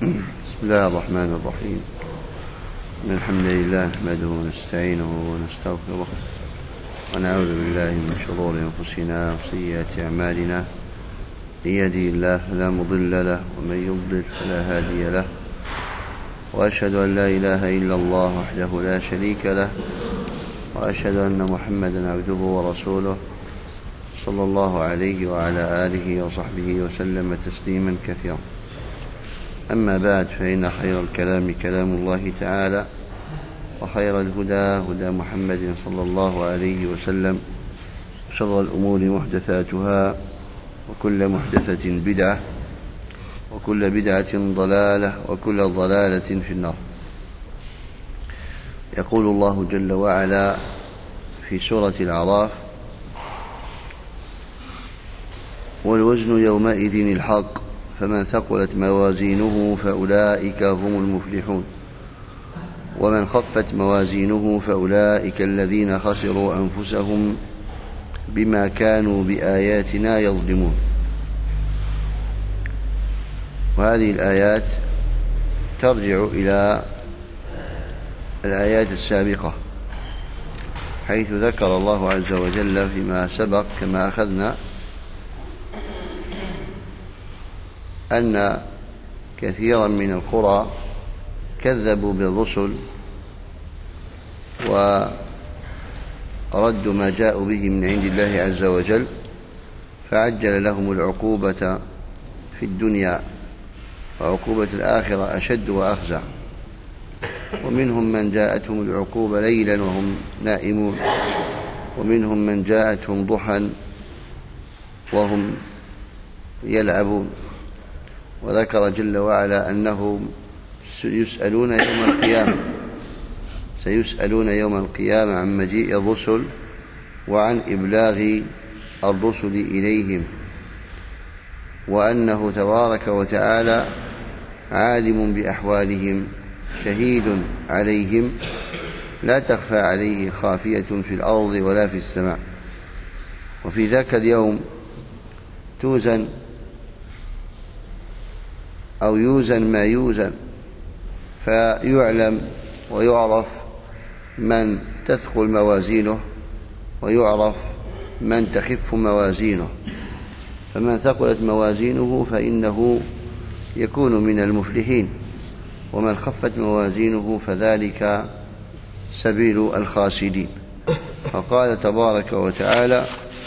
بسم الله الرحمن الرحيم. إن الحمد لله نحمده ونستعينه ونستغفره ونعوذ بالله من شرور أنفسنا وسيئات أعمالنا. من يهده الله فلا مضل له ومن يضلل فلا هادي له، وأشهد أن لا إله إلا الله وحده لا شريك له، وأشهد أن محمدا عبده ورسوله صلى الله عليه وعلى آله وصحبه وسلم تسليما كثيرا. أما بعد، فإن خير الكلام كلام الله تعالى، وخير الهدى هدى محمد صلى الله عليه وسلم، وشر الأمور محدثاتها، وكل محدثة بدعة، وكل بدعة ضلالة، وكل ضلالة في النار. يقول الله جل وعلا في سورة الأعراف: والوزن يومئذ الحق فمن ثقلت موازينه فأولئك هم المفلحون ومن خفت موازينه فأولئك الذين خسروا أنفسهم بما كانوا بآياتنا يظلمون. وهذه الآيات ترجع إلى الآيات السابقة، حيث ذكر الله عز وجل فيما سبق كما أخذنا أن كثيرا من القرى كذبوا بالرسل وردوا ما جاءوا به من عند الله عز وجل، فعجل لهم العقوبة في الدنيا، وعقوبة الآخرة أشد وأخزى. ومنهم من جاءتهم العقوبة ليلا وهم نائمون، ومنهم من جاءتهم ضحى وهم يلعبون. وذكر جل وعلا أنهم سيسألون يوم القيامة عن مجيء الرسل وعن إبلاغ الرسل إليهم، وأنه تبارك وتعالى عالم بأحوالهم شهيد عليهم، لا تخفى عليه خافية في الأرض ولا في السماء. وفي ذاك اليوم توزن أو يوزن ما يوزن، فيعلم ويعرف من تثقل موازينه، ويعرف من تخف موازينه. فمن ثقلت موازينه فإنه يكون من المفلحين، ومن خفت موازينه فذلك سبيل الخاسرين. فقال تبارك وتعالى: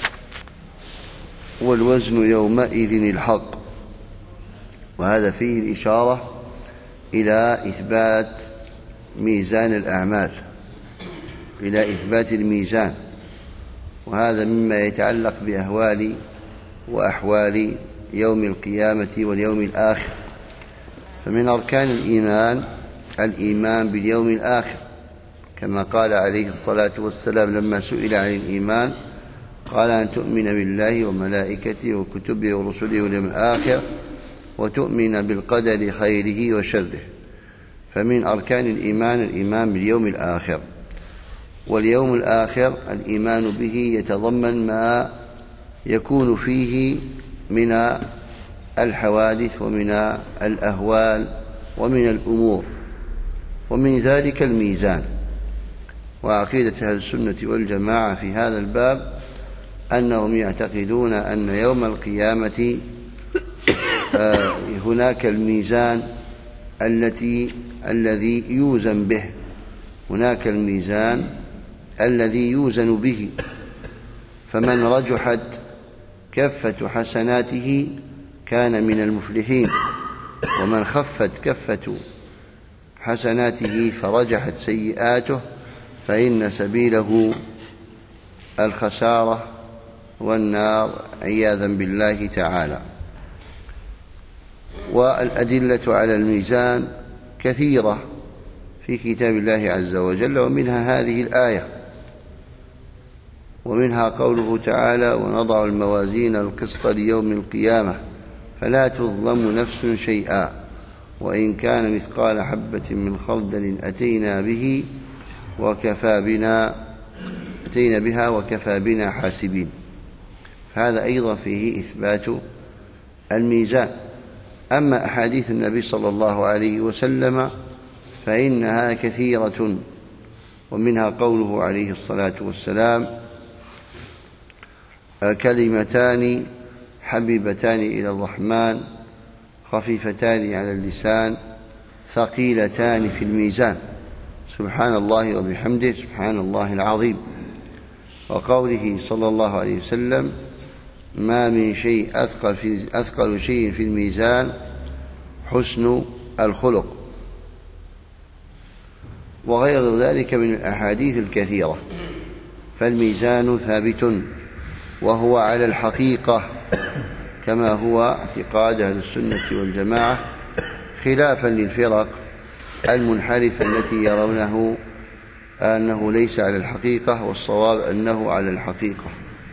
والوزن يومئذ الحق. وهذا فيه الإشارة إلى إثبات ميزان الأعمال، إلى إثبات الميزان، وهذا مما يتعلق بأهوال وأحوال يوم القيامة واليوم الآخر. فمن أركان الإيمان باليوم الآخر، كما قال عليه الصلاة والسلام لما سئل عن الإيمان قال: أن تؤمن بالله وملائكته وكتبه ورسله واليوم الآخر، وتؤمن بالقدر خيره وشره. فمن أركان الإيمان باليوم الآخر. واليوم الآخر الإيمان به يتضمن ما يكون فيه من الحوادث ومن الأهوال ومن الأمور، ومن ذلك الميزان. وعقيدة أهل السنة والجماعة في هذا الباب أنهم يعتقدون أن يوم القيامة هناك الميزان الذي يوزن به، هناك الميزان الذي يوزن به. فمن رجحت كفة حسناته كان من المفلحين، ومن خفت كفة حسناته فرجحت سيئاته فإن سبيله الخسارة والنار عياذا بالله تعالى. والأدلة على الميزان كثيرة في كتاب الله عز وجل، ومنها هذه الآية، ومنها قوله تعالى: ونضع الموازين القسط ليوم القيامة فلا تظلم نفس شيئا وإن كان مثقال حبة من خردل أتينا بها وكفى بنا حاسبين. هذا أيضا فيه إثبات الميزان، أما أحاديث النبي صلى الله عليه وسلم فإنها كثيرة، ومنها قوله عليه الصلاة والسلام: كلمتان حبيبتان إلى الرحمن خفيفتان على اللسان ثقيلتان في الميزان، سبحان الله وبحمده سبحان الله العظيم. وقوله صلى الله عليه وسلم: ما من شيء أثقل شيء في الميزان حسن الخلق، وغير ذلك من الأحاديث الكثيرة. فالميزان ثابت وهو على الحقيقة كما هو اعتقاد أهل السنة والجماعة، خلافا للفرق المنحرفة التي يرونه أنه ليس على الحقيقة، والصواب أنه على الحقيقة.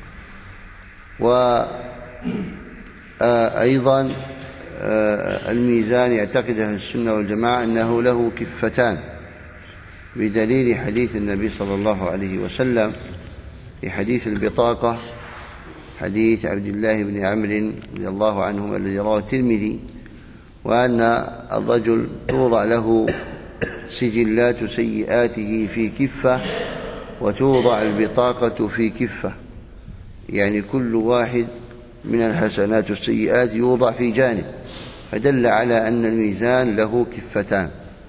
وأيضا الميزان يعتقد أهل السنة والجماعة أنه له كفتان، بدليل حديث النبي صلى الله عليه وسلم في حديث البطاقة، حديث عبد الله بن عمرو رضي الله عنهما الذي رواه الترمذي، وأن الرجل توضع له سجلات سيئاته في كفة وتوضع البطاقة في كفة، يعني كل واحد من الحسنات والسيئات يوضع في جانب، فدل على أن الميزان له كفتان.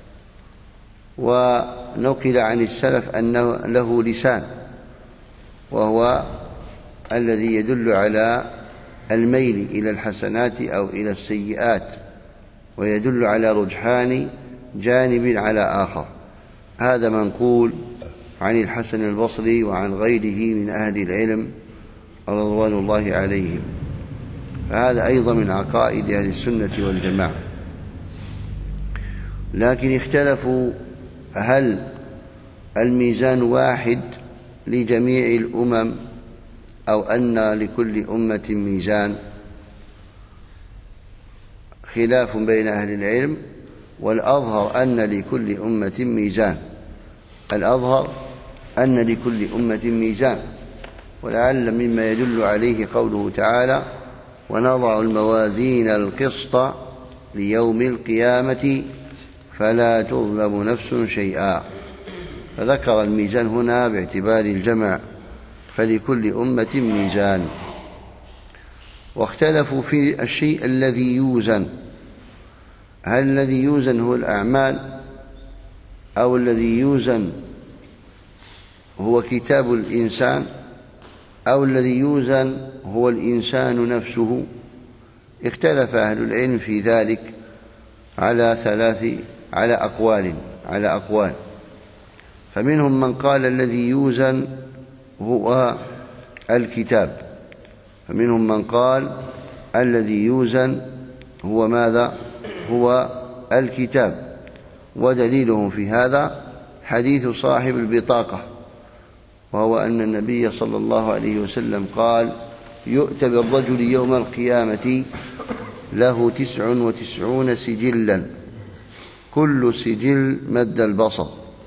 ونقل عن السلف أنه له لسان، وهو الذي يدل على الميل إلى الحسنات أو إلى السيئات، ويدل على رجحان جانب على آخر. هذا منقول عن الحسن البصري وعن غيره من أهل العلم رضوان الله عليهم، فهذا أيضا من عقائد أهل السنة والجماعة. لكن اختلفوا هل الميزان واحد لجميع الأمم أو أن لكل أمة ميزان، خلاف بين أهل العلم، والأظهر أن لكل أمة ميزان، الأظهر أن لكل أمة ميزان. ولعل مما يدل عليه قوله تعالى: ونضع الموازين القسط ليوم القيامة فلا تظلم نفس شيئا، فذكر الميزان هنا باعتبار الجمع، فلكل أمة ميزان. واختلفوا في الشيء الذي يوزن، هل الذي يوزن هو الأعمال، أو الذي يوزن هو كتاب الإنسان، أو الذي يوزن هو الإنسان نفسه؟ اختلف أهل العلم في ذلك على أقوال. فمنهم من قال الذي يوزن هو الكتاب، فمنهم من قال الذي يوزن هو ماذا؟ هو الكتاب. ودليلهم في هذا حديث صاحب البطاقة، وهو أن النبي صلى الله عليه وسلم قال: يؤتى بالرجل يوم القيامة له 99 سجلا، كل سجل مد البصر،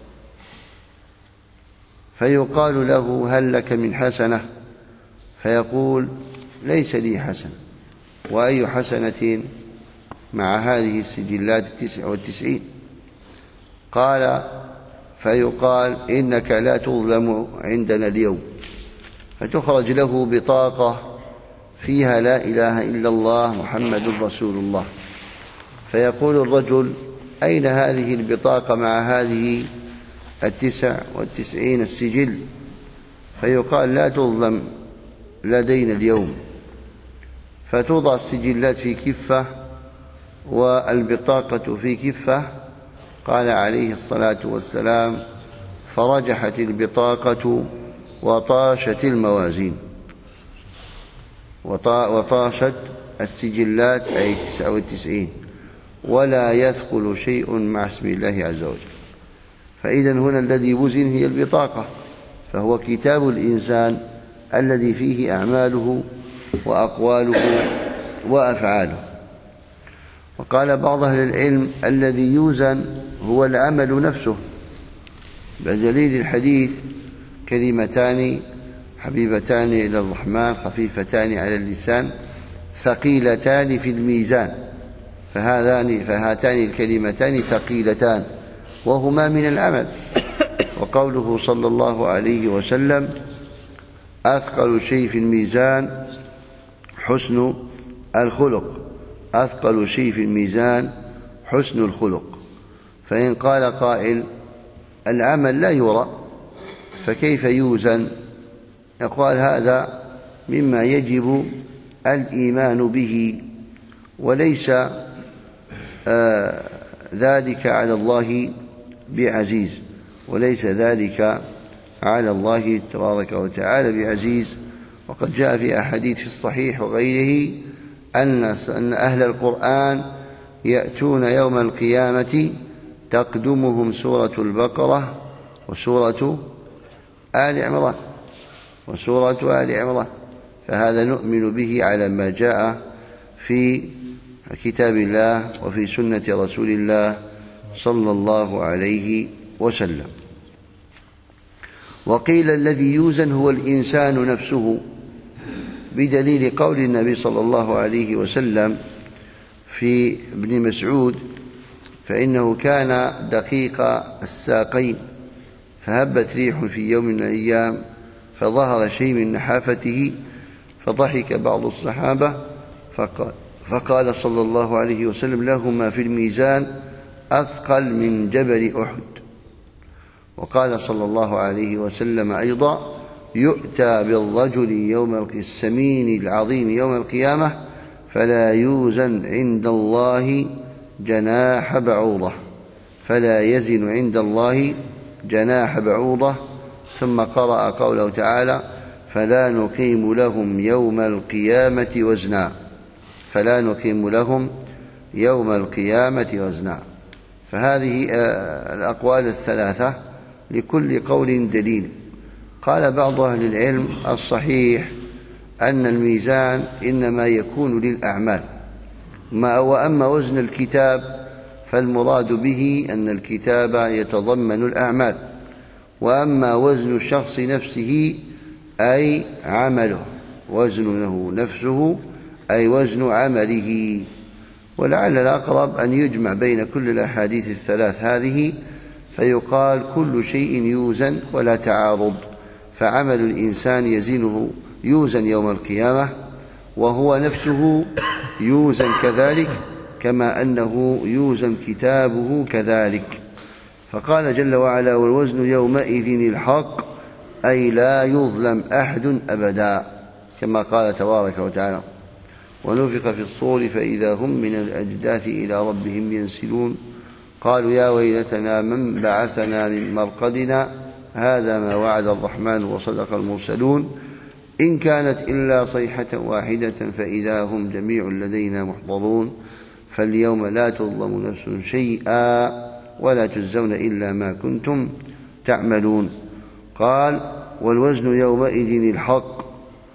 فيقال له: هل لك من حسنة؟ فيقول: ليس لي حسنة. وأي حسنة مع هذه السجلات 99؟ قال: فيقال: إنك لا تظلم عندنا اليوم. فتخرج له بطاقة فيها: لا إله إلا الله محمد رسول الله. فيقول الرجل: أين هذه البطاقة مع هذه 99 السجل؟ فيقال: لا تظلم لدينا اليوم. فتوضع السجلات في كفة والبطاقة في كفة. قال عليه الصلاة والسلام: فرجحت البطاقة وطاشت الموازين، وطاشت السجلات أي 99، ولا يثقل شيء مع اسم الله عز وجل. فإذا هنا الذي وزن هي البطاقة، فهو كتاب الإنسان الذي فيه أعماله وأقواله وأفعاله. وقال بعض أهل العلم: الذي يوزن هو العمل نفسه، بدليل الحديث: كلمتان حبيبتان إلى الرحمن خفيفتان على اللسان ثقيلتان في الميزان. فهاتان الكلمتان ثقيلتان وهما من العمل. وقوله صلى الله عليه وسلم: أثقل شيء في الميزان حسن الخلق، أثقل شيء في الميزان حسن الخلق. فإن قال قائل: العمل لا يرى فكيف يوزن؟ يقال: هذا مما يجب الإيمان به، وليس ذلك على الله بعزيز، وليس ذلك على الله تبارك وتعالى بعزيز. وقد جاء في أحاديث في الصحيح وغيره أن أهل القرآن يأتون يوم القيامة تقدمهم سورة البقرة وسورة آل عمران، فهذا نؤمن به على ما جاء في كتاب الله وفي سنة رسول الله صلى الله عليه وسلم. وقيل: الذي يوزن هو الإنسان نفسه، بدليل قول النبي صلى الله عليه وسلم في ابن مسعود: فإنه كان دقيق الساقين، فهبت ريح في يوم من الأيام فظهر شيء من نحافته، فضحك بعض الصحابة فقال صلى الله عليه وسلم: لهما في الميزان أثقل من جبل أحد. وقال صلى الله عليه وسلم أيضا: يؤتى بالرجل السمين العظيم يوم القيامة فلا يوزن عند الله جناح بعوضة، فلا يزن عند الله جناح بعوضة. ثم قرأ قوله تعالى: فلا نقيم لهم يوم القيامة وزنا، فلا نقيم لهم يوم القيامة وزنا. فهذه الأقوال الثلاثة لكل قول دليل. قال بعض أهل العلم: الصحيح أن الميزان إنما يكون للأعمال، وأما وزن الكتاب فالمراد به أن الكتاب يتضمن الأعمال، وأما وزن الشخص نفسه أي عمله، وزنه نفسه أي وزن عمله. ولعل الأقرب أن يجمع بين كل الأحاديث الثلاث هذه فيقال: كل شيء يوزن ولا تعارض، فعمل الإنسان يوزن يوم القيامة، وهو نفسه يوزن كذلك، كما أنه يوزن كتابه كذلك. فقال جل وعلا: والوزن يومئذ الحق، أي لا يظلم أحد أبدا، كما قال تبارك وتعالى: ونفخ في الصور فإذا هم من الأجداث إلى ربهم ينسلون، قالوا يا ويلتنا من بعثنا من مرقدنا هذا ما وعد الرحمن وصدق المرسلون إن كانت إلا صيحة واحدة فإذا هم جميع لدينا محضرون فاليوم لا تظلم نفس شيئا ولا تجزون إلا ما كنتم تعملون. قال: والوزن يومئذ الحق،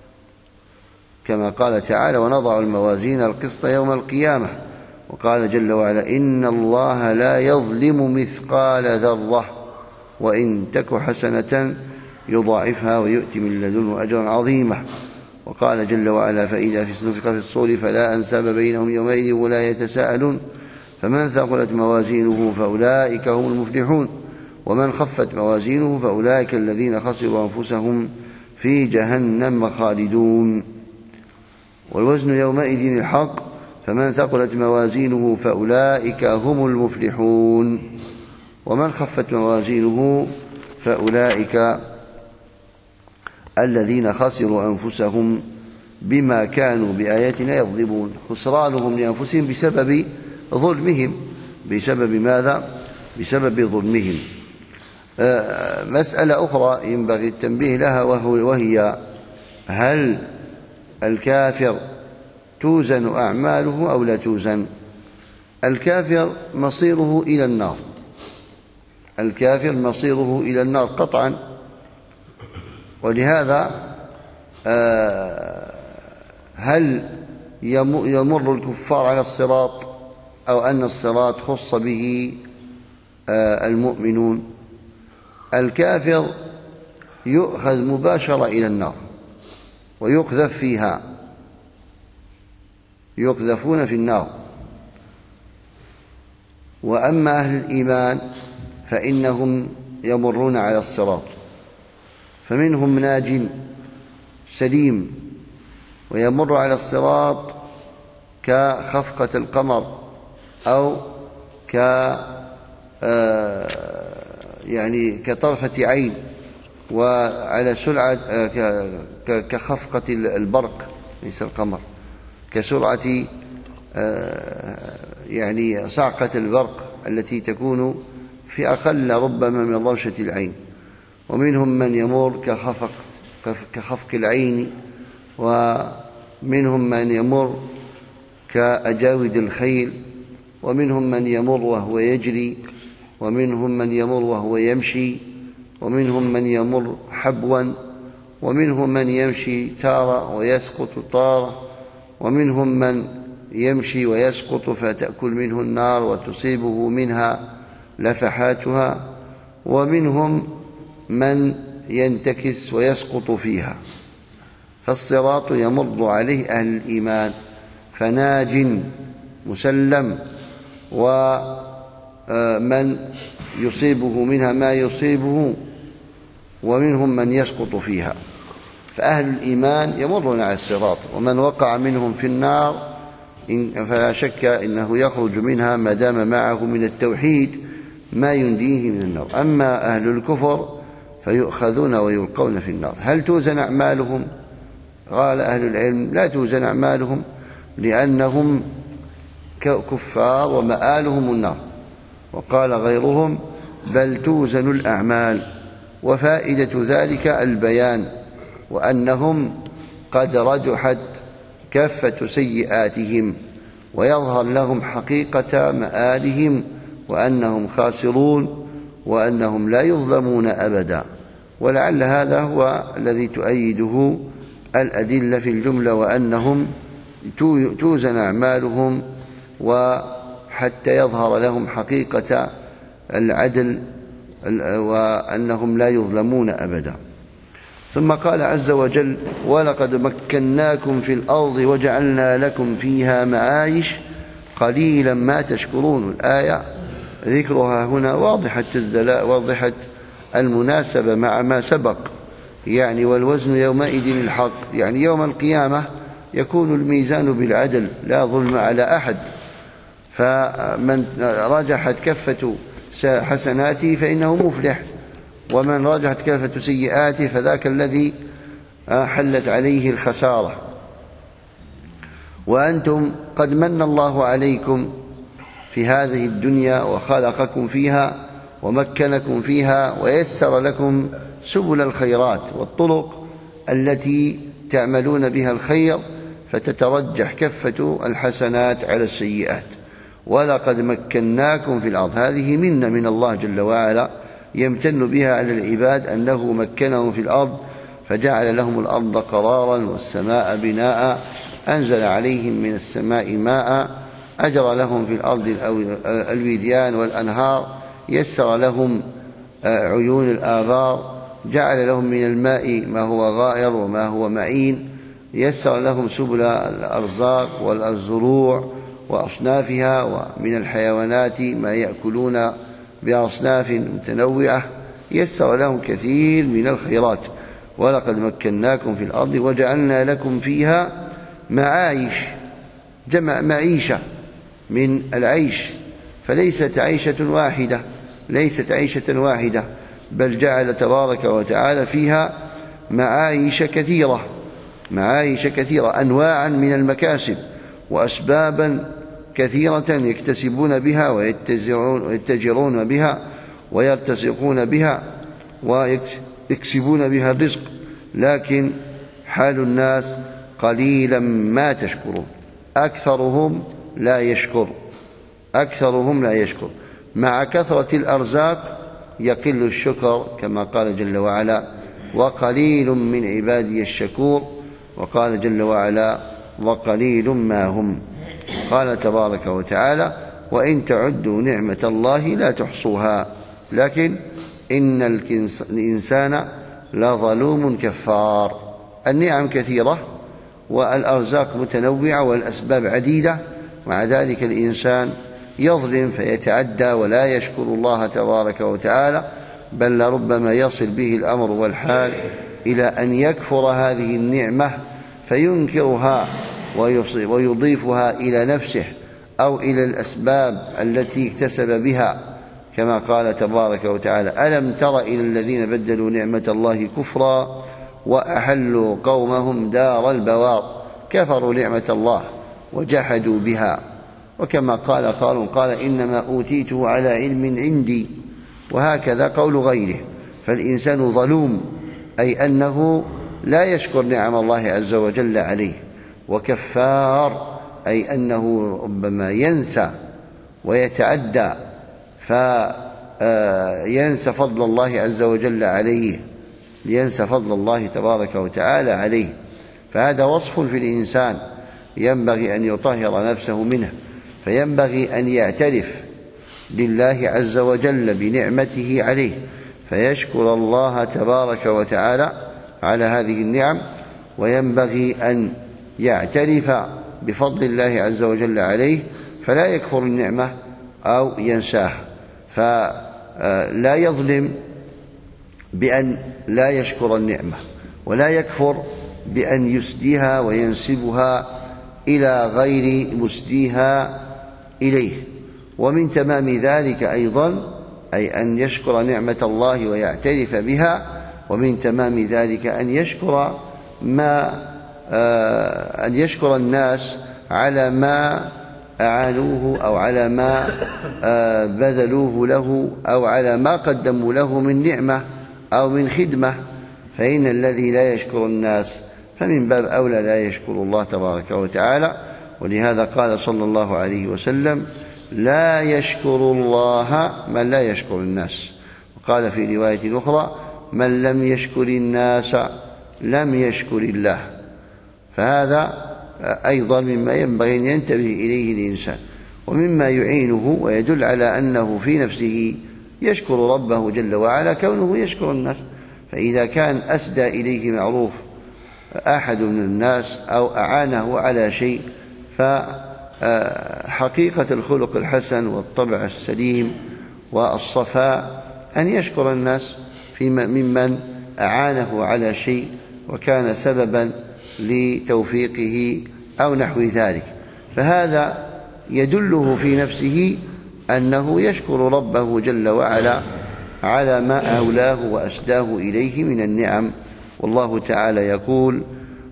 كما قال تعالى: ونضع الموازين القسط يوم القيامة. وقال جل وعلا: إن الله لا يظلم مثقال ذرة وإن تك حسنة يضاعفها ويؤتي من لدنه أجرا عظيما. وقال جل وعلا: فإذا نفخ في الصور فلا أنساب بينهم يومئذ ولا يتساءلون فمن ثقلت موازينه فأولئك هم المفلحون ومن خفت موازينه فأولئك الذين خسروا أنفسهم في جهنم خالدون. والوزن يومئذ الحق فمن ثقلت موازينه فأولئك هم المفلحون ومن خفت موازينه فأولئك الذين خسروا أنفسهم بما كانوا بآياتنا يظلمون. خسرانهم لأنفسهم بسبب ظلمهم. بسبب ماذا؟ بسبب ظلمهم. مسألة أخرى ينبغي التنبيه لها وهي: هل الكافر توزن أعماله أو لا توزن؟ الكافر مصيره إلى النار، الكافر مصيره إلى النار قطعا. ولهذا هل يمر الكفار على الصراط أو أن الصراط خص به المؤمنون؟ الكافر يؤخذ مباشرة إلى النار ويقذف فيها، يقذفون في النار. وأما أهل الإيمان فإنهم يمرون على الصراط، فمنهم ناج سليم ويمر على الصراط كخفقة القمر أو يعني كطرفة عين، وعلى سرعة كخفقة البرق، ليس القمر، كسرعة يعني صعقة البرق التي تكون في أقل ربما من روشة العين. ومنهم من يمر كخفق العين، ومنهم من يمر كأجاود الخيل، ومنهم من يمر وهو يجري، ومنهم من يمر وهو يمشي، ومنهم من يمر حبوا، ومنهم من يمشي تارة ويسقط تارة، ومنهم من يمشي ويسقط فتأكل منه النار وتصيبه منها لفحاتها، ومنهم من ينتكس ويسقط فيها. فالصراط يمر عليه أهل الإيمان، فناج مسلم، ومن يصيبه منها ما يصيبه، ومنهم من يسقط فيها. فأهل الإيمان يمرون على الصراط، ومن وقع منهم في النار فلا شك إنه يخرج منها ما دام معه من التوحيد ما ينجيه من النار. أما أهل الكفر فيؤخذون ويلقون في النار. هل توزن أعمالهم؟ قال أهل العلم لا توزن أعمالهم، لأنهم كفار ومآلهم النار. وقال غيرهم بل توزن الأعمال، وفائدة ذلك البيان، وأنهم قد رجحت كافة سيئاتهم، ويظهر لهم حقيقة مآلهم، وأنهم خاسرون، وأنهم لا يظلمون أبدا. ولعل هذا هو الذي تؤيده الأدلة في الجملة، وأنهم توزن أعمالهم وحتى يظهر لهم حقيقة العدل، وأنهم لا يظلمون أبدا. ثم قال عز وجل ولقد مكناكم في الأرض وجعلنا لكم فيها معايش قليلا ما تشكرون. الآية ذكرها هنا واضحة المناسبة مع ما سبق، يعني والوزن يومئذ الحق، يعني يوم القيامة يكون الميزان بالعدل لا ظلم على أحد، فمن رجحت كفة حسناته فإنه مفلح، ومن رجحت كافة سيئاته فذاك الذي حلت عليه الخسارة. وأنتم قد من الله عليكم في هذه الدنيا وخلقكم فيها ومكنكم فيها، ويسر لكم سبل الخيرات والطرق التي تعملون بها الخير، فتترجح كفة الحسنات على السيئات. ولقد مكناكم في الأرض، هذه منة من الله جل وعلا يمتن بها على العباد، أنه مكنهم في الأرض فجعل لهم الأرض قرارا والسماء بناء، أنزل عليهم من السماء ماء، أجرى لهم في الأرض الوديان والأنهار، يسر لهم عيون الآبار، جعل لهم من الماء ما هو غائر وما هو معين، يسر لهم سبل الأرزاق والزروع وأصنافها، ومن الحيوانات ما يأكلون بأصناف متنوعة، يسر لهم كثير من الخيرات. ولقد مكناكم في الأرض وجعلنا لكم فيها معايش، جمع معيشة من العيش، فليست عيشة واحدة، بل جعل تبارك وتعالى فيها معايش كثيرة، أنواعا من المكاسب وأسبابا كثيرة يكتسبون بها ويتجرون بها ويرتزقون بها ويكسبون بها الرزق. لكن حال الناس قليلا ما تشكرون، أكثرهم لا يشكر. مع كثرة الأرزاق يقل الشكر، كما قال جل وعلا وقليل من عبادي الشكور، وقال جل وعلا وقليل ما هم. قال تبارك وتعالى وإن تعدوا نعمة الله لا تحصوها، لكن إن الإنسان لظلوم كفار. النعم كثيرة والأرزاق متنوعة والأسباب عديدة، مع ذلك الإنسان يظلم فيتعدى ولا يشكر الله تبارك وتعالى، بل لربما يصل به الأمر والحال إلى أن يكفر هذه النعمة فينكرها ويضيفها إلى نفسه أو إلى الأسباب التي اكتسب بها، كما قال تبارك وتعالى: ألم تر إلى الذين بدلوا نعمة الله كفرا وأحلوا قومهم دار البوار، كفروا نعمة الله وجحدوا بها. وكما قال قارون: قال إنما أوتيته على علم عندي. وهكذا قول غيره. فالإنسان ظلوم، أي أنه لا يشكر نعم الله عز وجل عليه، وكفار، أي أنه ربما ينسى ويتعدى فينسى فضل الله عز وجل عليه، ينسى فضل الله تبارك وتعالى عليه. فهذا وصف في الإنسان ينبغي أن يطهر نفسه منه، فينبغي أن يعترف لله عز وجل بنعمته عليه، فيشكر الله تبارك وتعالى على هذه النعم، وينبغي أن يعترف بفضل الله عز وجل عليه فلا يكفر النعمة أو ينساه. فلا يظلم بأن لا يشكر النعمة، ولا يكفر بأن يسديها وينسبها إلى غير مسديها إليه. ومن تمام ذلك أيضا أي أن يشكر نعمة الله ويعترف بها، ومن تمام ذلك أن يشكر الناس على ما أعانوه أو على ما بذلوه له أو على ما قدموا له من نعمة أو من خدمة. فإن الذي لا يشكر الناس فمن باب أولى لا يشكر الله تبارك وتعالى. ولهذا قال صلى الله عليه وسلم: لا يشكر الله من لا يشكر الناس. وقال في رواية أخرى: من لم يشكر الناس لم يشكر الله. فهذا أيضا مما ينبغي أن ينتبه إليه الإنسان، ومما يعينه ويدل على أنه في نفسه يشكر ربه جل وعلا كونه يشكر الناس. فإذا كان أسدى إليه معروف أحد من الناس أو أعانه على شيء، فحقيقة الخلق الحسن والطبع السليم والصفاء أن يشكر الناس ممن أعانه على شيء وكان سببا لتوفيقه أو نحو ذلك. فهذا يدله في نفسه أنه يشكر ربه جل وعلا على ما أولاه وأسداه إليه من النعم. والله تعالى يقول: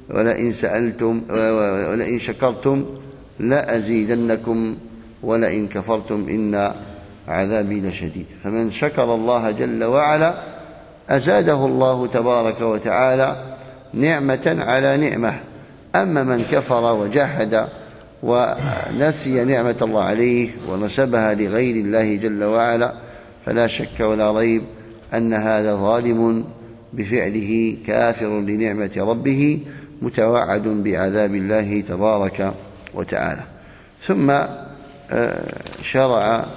ولئن شكرتم لأزيدنكم ولئن كفرتم إن عذابي لشديد. فمن شكر الله جل وعلا أزاده الله تبارك وتعالى نعمة على نعمة. أما من كفر وجحد ونسي نعمة الله عليه ونسبها لغير الله جل وعلا فلا شك ولا ريب أن هذا ظالم بفعله كافر لنعمة ربه متوعد بعذاب الله تبارك وتعالى. ثم شرع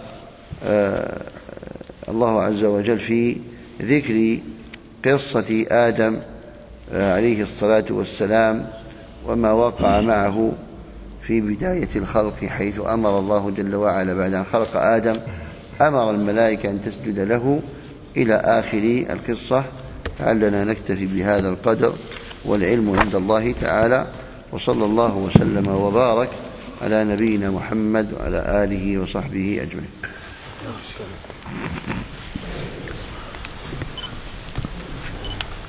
الله عز وجل في ذكر قصة آدم عليه الصلاة والسلام وما وقع معه في بداية الخلق، حيث أمر الله جل وعلا بعد أن خلق آدم أمر الملائكة أن تسجد له إلى آخر القصة. لعلنا نكتفي بهذا القدر، والعلم عند الله تعالى. وصلى الله وسلم وبارك على نبينا محمد وعلى آله وصحبه أجمعين.